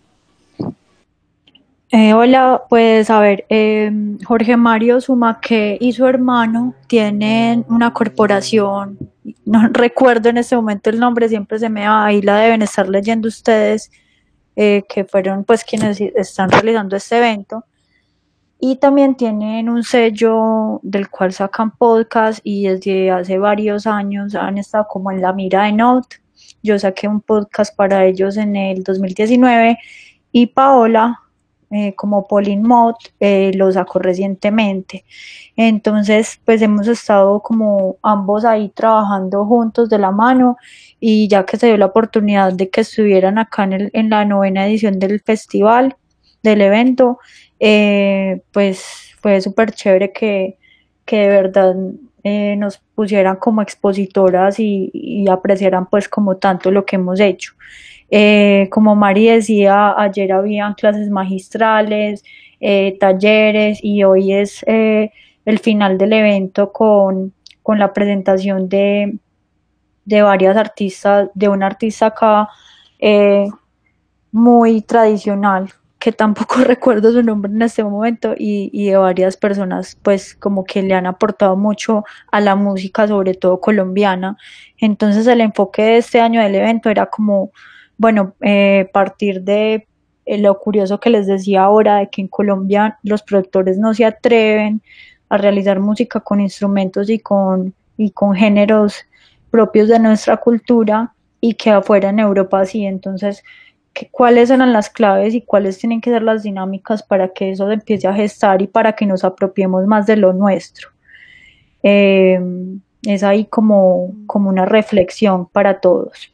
Eh, hola, pues a ver, eh, Jorge Mario Zumaque y su hermano tienen una corporación, no recuerdo en este momento el nombre, siempre se me va, ahí la deben estar leyendo ustedes, eh, que fueron pues quienes están realizando este evento, y también tienen un sello del cual sacan podcast y desde hace varios años han estado como en la mira de Note. Yo saqué un podcast para ellos en el dos mil diecinueve y Paola, Eh, como Pauline Mott, eh, lo sacó recientemente. Entonces, pues hemos estado como ambos ahí trabajando juntos de la mano, y ya que se dio la oportunidad de que estuvieran acá en, el, en la novena edición del festival, del evento, eh, pues fue súper chévere que, que de verdad eh, nos pusieran como expositoras y, y apreciaran pues como tanto lo que hemos hecho. Eh, como Mari decía, ayer habían clases magistrales, eh, talleres, y hoy es eh, el final del evento con, con la presentación de, de varias artistas, de una artista acá eh, muy tradicional, que tampoco recuerdo su nombre en este momento, y, y de varias personas pues como que le han aportado mucho a la música, sobre todo colombiana. Entonces el enfoque de este año del evento era como, bueno, eh, partir de eh, lo curioso que les decía ahora, de que en Colombia los productores no se atreven a realizar música con instrumentos y con, y con géneros propios de nuestra cultura, y que afuera en Europa sí. Entonces, ¿qué, cuáles eran las claves y cuáles tienen que ser las dinámicas para que eso se empiece a gestar y para que nos apropiemos más de lo nuestro? Eh, es ahí como, como una reflexión para todos.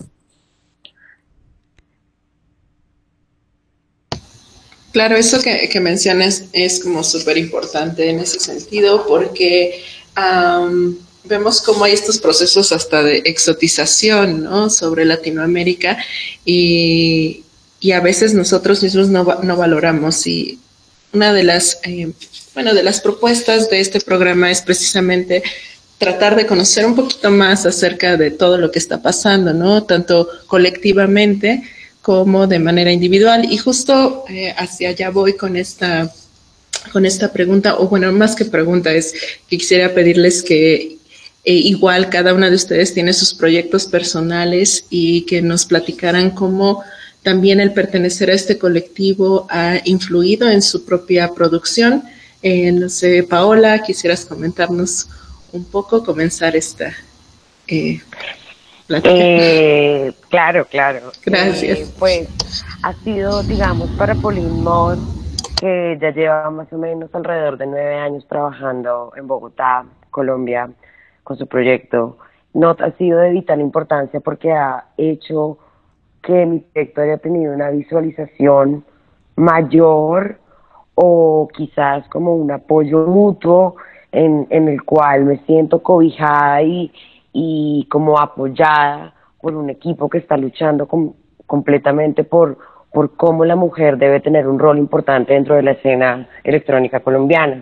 Claro, eso que, que mencionas es como súper importante en ese sentido, porque um, vemos cómo hay estos procesos hasta de exotización, ¿no?, sobre Latinoamérica, y, y a veces nosotros mismos no, no valoramos. Y una de las eh, bueno, de las propuestas de este programa es precisamente tratar de conocer un poquito más acerca de todo lo que está pasando, ¿no? Tanto colectivamente como de manera individual. Y justo eh, hacia allá voy con esta, con esta pregunta, o bueno, más que pregunta, es que quisiera pedirles que eh, igual cada una de ustedes tiene sus proyectos personales y que nos platicaran cómo también el pertenecer a este colectivo ha influido en su propia producción. Eh, no sé, Paola, quisieras comentarnos un poco, comenzar esta eh, plática. Eh, claro, claro. Gracias. Eh, pues ha sido, digamos, para Pauline Moss, que ya lleva más o menos alrededor de nueve años trabajando en Bogotá, Colombia, con su proyecto. No ha sido de vital importancia porque ha hecho que mi proyecto haya tenido una visualización mayor, o quizás como un apoyo mutuo en, en el cual me siento cobijada y, y como apoyada por un equipo que está luchando com, completamente por, por cómo la mujer debe tener un rol importante dentro de la escena electrónica colombiana.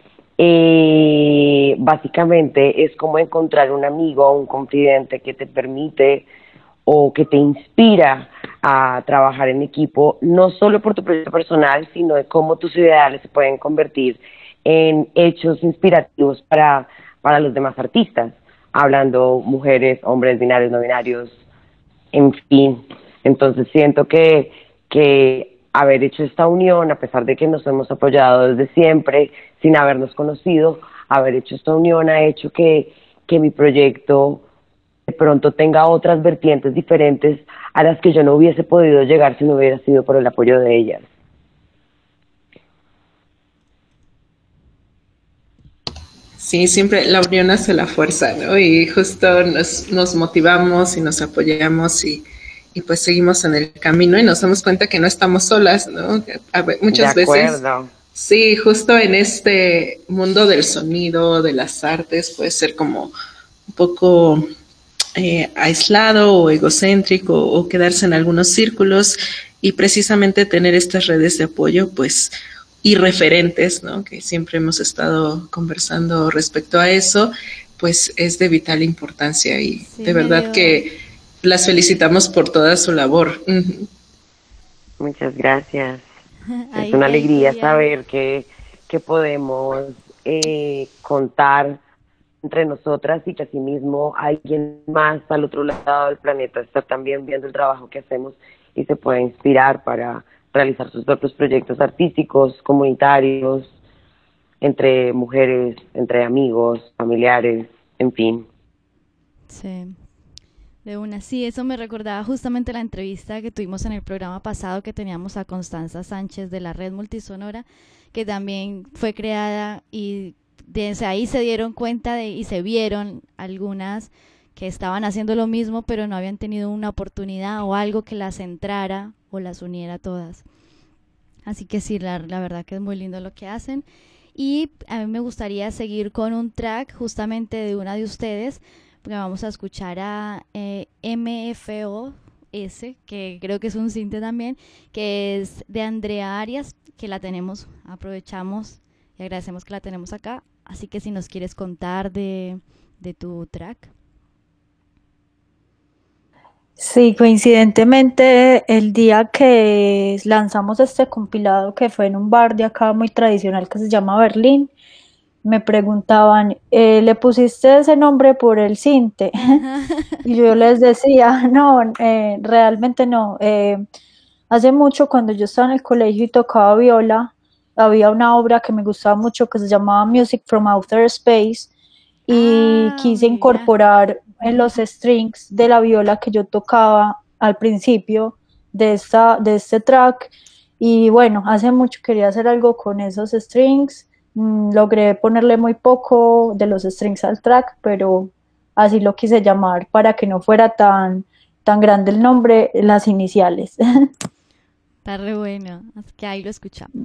Eh, básicamente es como encontrar un amigo o un confidente que te permite o que te inspira a trabajar en equipo, no solo por tu proyecto personal, sino de cómo tus ideales se pueden convertir en hechos inspirativos para, para los demás artistas, hablando mujeres, hombres, binarios, no binarios, en fin. Entonces siento que, que haber hecho esta unión, a pesar de que nos hemos apoyado desde siempre, sin habernos conocido, haber hecho esta unión ha hecho que, que mi proyecto de pronto tenga otras vertientes diferentes a las que yo no hubiese podido llegar si no hubiera sido por el apoyo de ellas. Sí, siempre la unión hace la fuerza, ¿no? Y justo nos, nos motivamos y nos apoyamos y, y pues seguimos en el camino y nos damos cuenta que no estamos solas, ¿no? A ver, muchas de veces, acuerdo. Sí, justo en este mundo del sonido, de las artes, puede ser como un poco Eh, aislado o egocéntrico o quedarse en algunos círculos, y precisamente tener estas redes de apoyo pues y referentes, ¿no? Que siempre hemos estado conversando respecto a eso, pues es de vital importancia y sí, de verdad dio... que las felicitamos por toda su labor. Uh-huh. Muchas gracias. Ay, es una alegría saber que, que podemos eh, contar entre nosotras y que asimismo alguien más al otro lado del planeta está también viendo el trabajo que hacemos y se puede inspirar para realizar sus propios proyectos artísticos, comunitarios, entre mujeres, entre amigos, familiares, en fin. Sí, de una. Sí, eso me recordaba justamente la entrevista que tuvimos en el programa pasado, que teníamos a Constanza Sánchez de la Red Multisonora, que también fue creada y desde ahí se dieron cuenta de, y se vieron algunas que estaban haciendo lo mismo, pero no habían tenido una oportunidad o algo que las centrara o las uniera todas. Así que sí, la, la verdad que es muy lindo lo que hacen. Y a mí me gustaría seguir con un track justamente de una de ustedes, porque vamos a escuchar a eh, M F O S, que creo que es un cinte también, que es de Andrea Arias, que la tenemos, aprovechamos y agradecemos que la tenemos acá. Así que si nos quieres contar de, de tu track. Sí, coincidentemente el día que lanzamos este compilado, que fue en un bar de acá muy tradicional que se llama Berlín, me preguntaban, eh, ¿le pusiste ese nombre por el cinte? Y yo les decía, no, eh, realmente no. Eh, hace mucho, cuando yo estaba en el colegio y tocaba viola, había una obra que me gustaba mucho que se llamaba Music from Outer Space, y ah, quise mira. incorporar en los strings de la viola que yo tocaba al principio de, esta, de este track, y bueno, hace mucho quería hacer algo con esos strings. Mm, logré ponerle muy poco de los strings al track, pero así lo quise llamar para que no fuera tan, tan grande el nombre, las iniciales. Está re bueno, así que ahí lo escuchamos.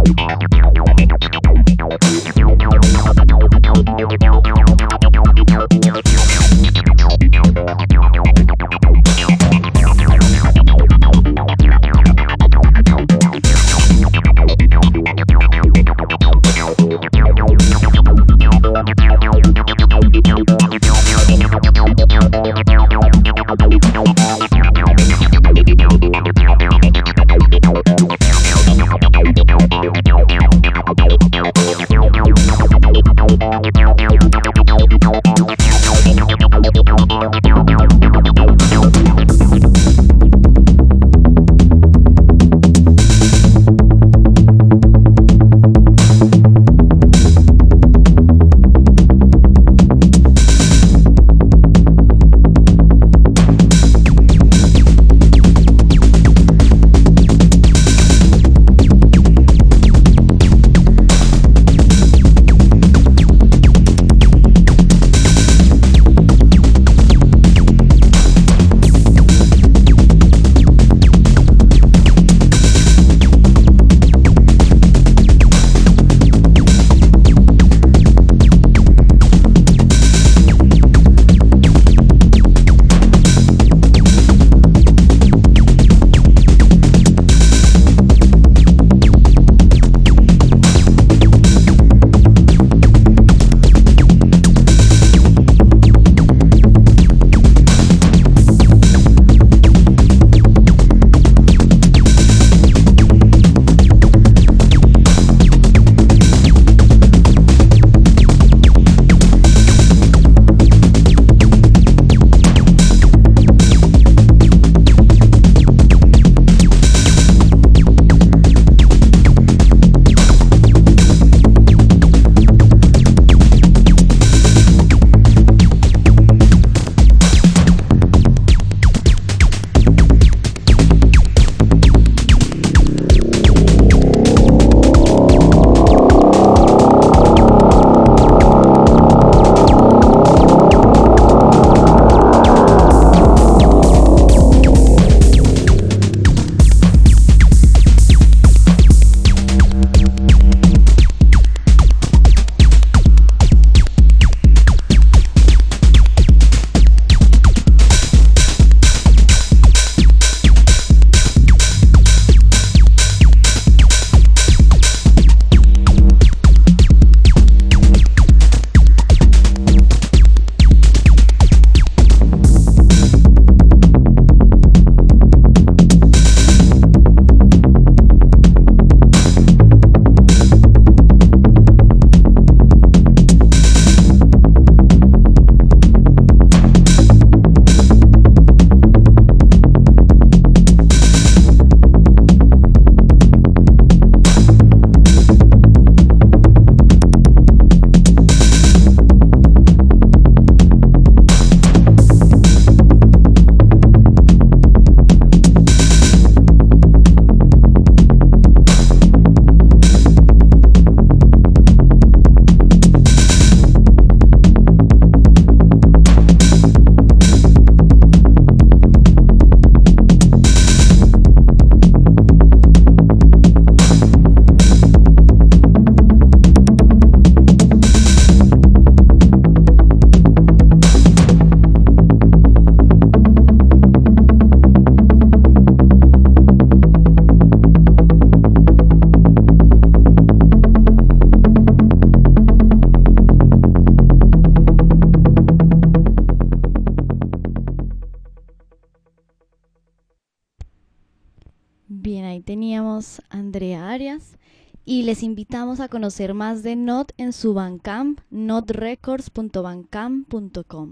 Bien, ahí teníamos a Andrea Arias y les invitamos a conocer más de Not en su Bandcamp, not records punto bandcamp punto com.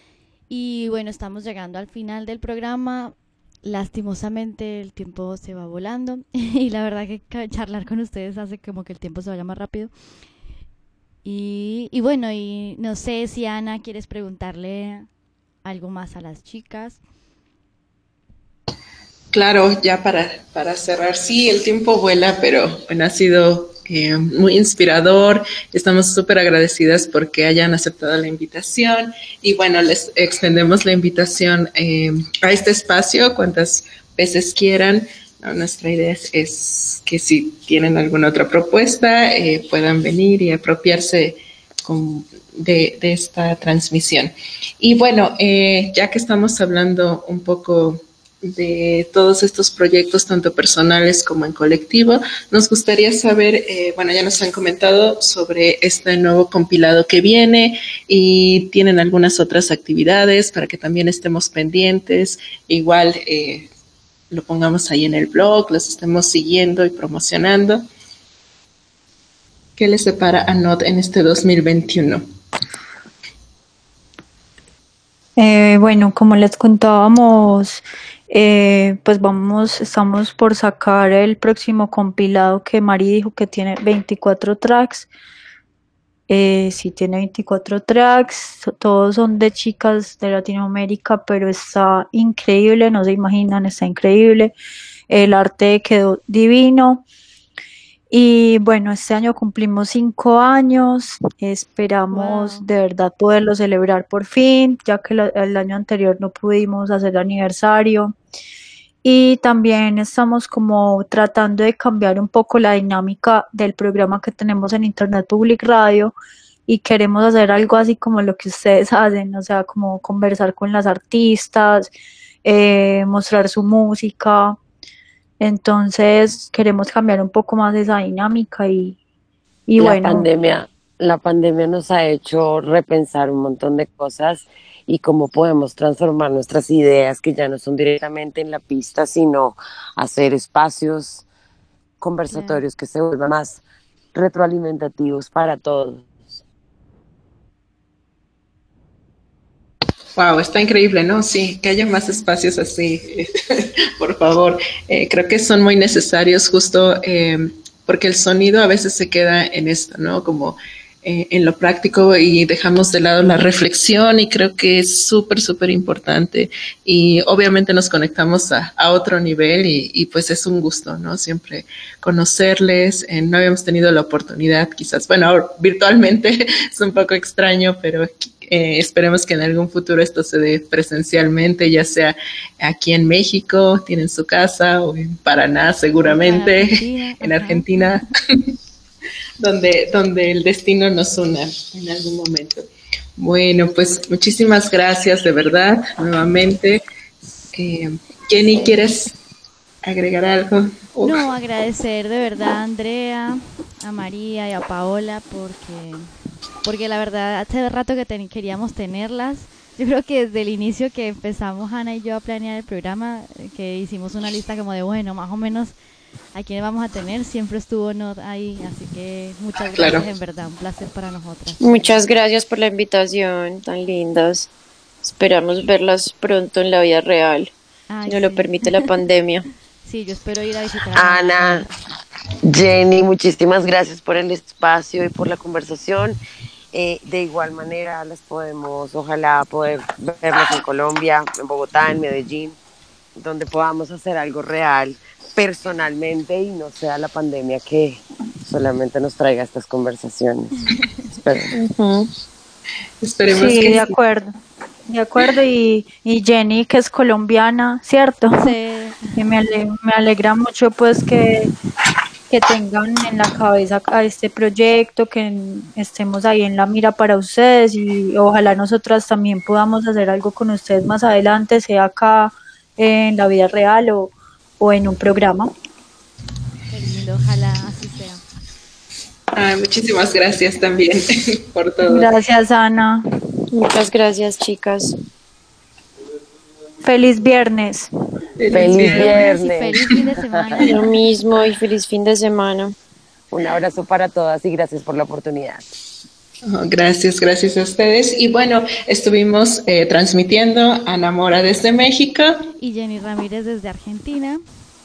Y bueno, estamos llegando al final del programa. Lastimosamente el tiempo se va volando y la verdad que charlar con ustedes hace como que el tiempo se vaya más rápido. Y, y bueno, y no sé si Ana quieres preguntarle algo más a las chicas. Claro, ya para, para cerrar, sí, el tiempo vuela, pero bueno, ha sido eh, muy inspirador. Estamos súper agradecidas porque hayan aceptado la invitación y bueno, les extendemos la invitación eh, a este espacio cuantas veces quieran. ¿no? Nuestra idea es, es que si tienen alguna otra propuesta, eh, puedan venir y apropiarse con, de, de esta transmisión. Y bueno, eh, ya que estamos hablando un poco de todos estos proyectos, tanto personales como en colectivo, nos gustaría saber, eh, bueno, ya nos han comentado sobre este nuevo compilado que viene y tienen algunas otras actividades para que también estemos pendientes, igual eh, lo pongamos ahí en el blog, los estemos siguiendo y promocionando. ¿Qué les separa a N O D en este dos mil veintiuno? Eh, bueno, como les contábamos, eh, pues vamos, estamos por sacar el próximo compilado que Mari dijo que tiene veinticuatro tracks. Eh, sí, tiene veinticuatro tracks, todos son de chicas de Latinoamérica, pero está increíble, no se imaginan, está increíble. El arte quedó divino. Y bueno, este año cumplimos cinco años, esperamos Wow. de verdad poderlo celebrar por fin, ya que la- el año anterior no pudimos hacer aniversario. Y también estamos como tratando de cambiar un poco la dinámica del programa que tenemos en Internet Public Radio y queremos hacer algo así como lo que ustedes hacen, o sea, como conversar con las artistas, eh, mostrar su música. Entonces queremos cambiar un poco más esa dinámica y, y La bueno, pandemia, la pandemia nos ha hecho repensar un montón de cosas y cómo podemos transformar nuestras ideas que ya no son directamente en la pista, sino hacer espacios conversatorios que se vuelvan más retroalimentativos para todos. Wow, está increíble, ¿no? Sí, que haya más espacios así, por favor. Eh, creo que son muy necesarios justo eh, porque el sonido a veces se queda en esto, ¿no? Como eh, en lo práctico y dejamos de lado la reflexión y creo que es súper, súper importante. Y obviamente nos conectamos a, a otro nivel y, y pues es un gusto, ¿no? Siempre conocerles. Eh, no habíamos tenido la oportunidad, quizás, bueno, ahora, virtualmente es un poco extraño, pero Eh, esperemos que en algún futuro esto se dé presencialmente, ya sea aquí en México, tienen su casa, o en Paraná seguramente, En Argentina, en ajá. Argentina, donde, donde el destino nos una en algún momento. Bueno, pues muchísimas gracias de verdad, nuevamente. Eh, Jenny, ¿quieres agregar algo? Uf. No, agradecer de verdad a Andrea, a María y a Paola porque, porque la verdad hace rato que ten- queríamos tenerlas. Yo creo que desde el inicio que empezamos Ana y yo a planear el programa, eh, que hicimos una lista como de, bueno, más o menos a quién vamos a tener, siempre estuvo Not ahí, así que muchas Claro. gracias, en verdad, un placer para nosotras. Muchas gracias por la invitación, tan lindas. Esperamos verlas pronto en la vida real, Ay, si nos lo sí. permite la pandemia. Sí, yo espero ir a visitar a Ana, Jenny, muchísimas gracias por el espacio y por la conversación. Eh, de igual manera las podemos, ojalá poder vernos en Colombia, en Bogotá, en Medellín, donde podamos hacer algo real personalmente y no sea la pandemia que solamente nos traiga estas conversaciones. Espero. Ujú. Esperemos sí, que de sí. acuerdo, de acuerdo. Y, y Jenny, que es colombiana, ¿cierto? Sí. Y me, ale- me alegra mucho pues que, que tengan en la cabeza a este proyecto, que en- estemos ahí en la mira para ustedes y ojalá nosotras también podamos hacer algo con ustedes más adelante, sea acá en la vida real o, o en un programa. Qué lindo, ojalá así sea. Ay, muchísimas gracias también por todo. Gracias, Ana. Muchas gracias, chicas. Feliz viernes. Feliz Y viernes. feliz fin de semana. Lo mismo y feliz fin de semana. Un abrazo para todas y gracias por la oportunidad. Oh, gracias, gracias a ustedes. Y bueno, estuvimos eh, transmitiendo Ana Mora desde México Y Jenny Ramírez desde Argentina.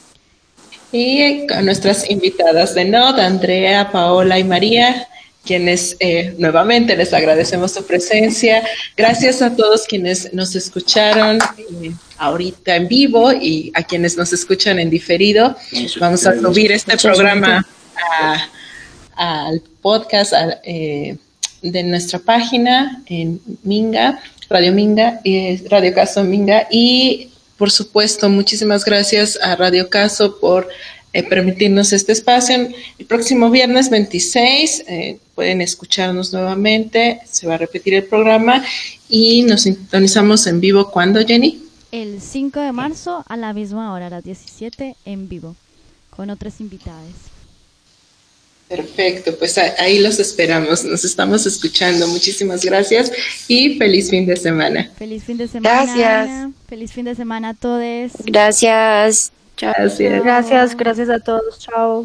y eh, con nuestras invitadas de N O D, Andrea, Paola y María, quienes eh, nuevamente les agradecemos su presencia. Gracias a todos quienes nos escucharon eh, ahorita en vivo y a quienes nos escuchan en diferido. Vamos a subir este programa a- al podcast a, eh, de nuestra página en Minga, Radio Minga, eh, Radio Caso Minga, y por supuesto, muchísimas gracias a Radio Caso por eh, permitirnos este espacio. El próximo viernes veintiséis eh, pueden escucharnos nuevamente, se va a repetir el programa y nos sintonizamos en vivo. ¿Cuándo, Jenny? El cinco de marzo a la misma hora, a las diecisiete, en vivo, con otras invitadas. Perfecto, pues ahí los esperamos, nos estamos escuchando. Muchísimas gracias y feliz fin de semana. Feliz fin de semana. Gracias. Ana. Feliz fin de semana a todos. Gracias. Chao. Gracias. Gracias, gracias a todos. Chao.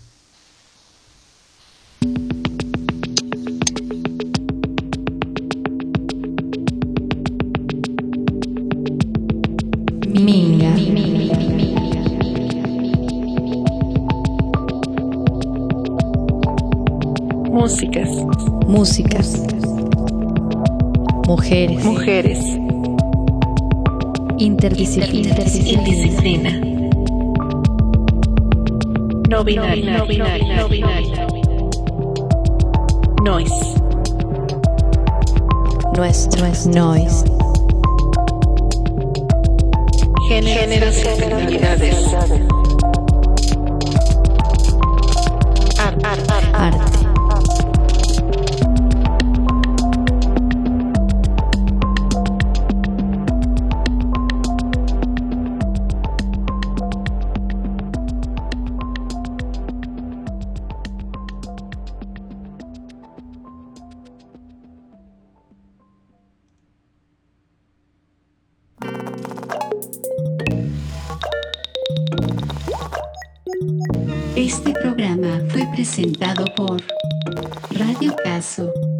Minga. Músicas. Músicas. Mujeres. Mujeres. Interdisciplina. Indisciplina. No binario. No binario. No binario. Noise. Nuestro es noise. Géneros y personalidades. Arte. Arte. Este programa fue presentado por Radio Caso.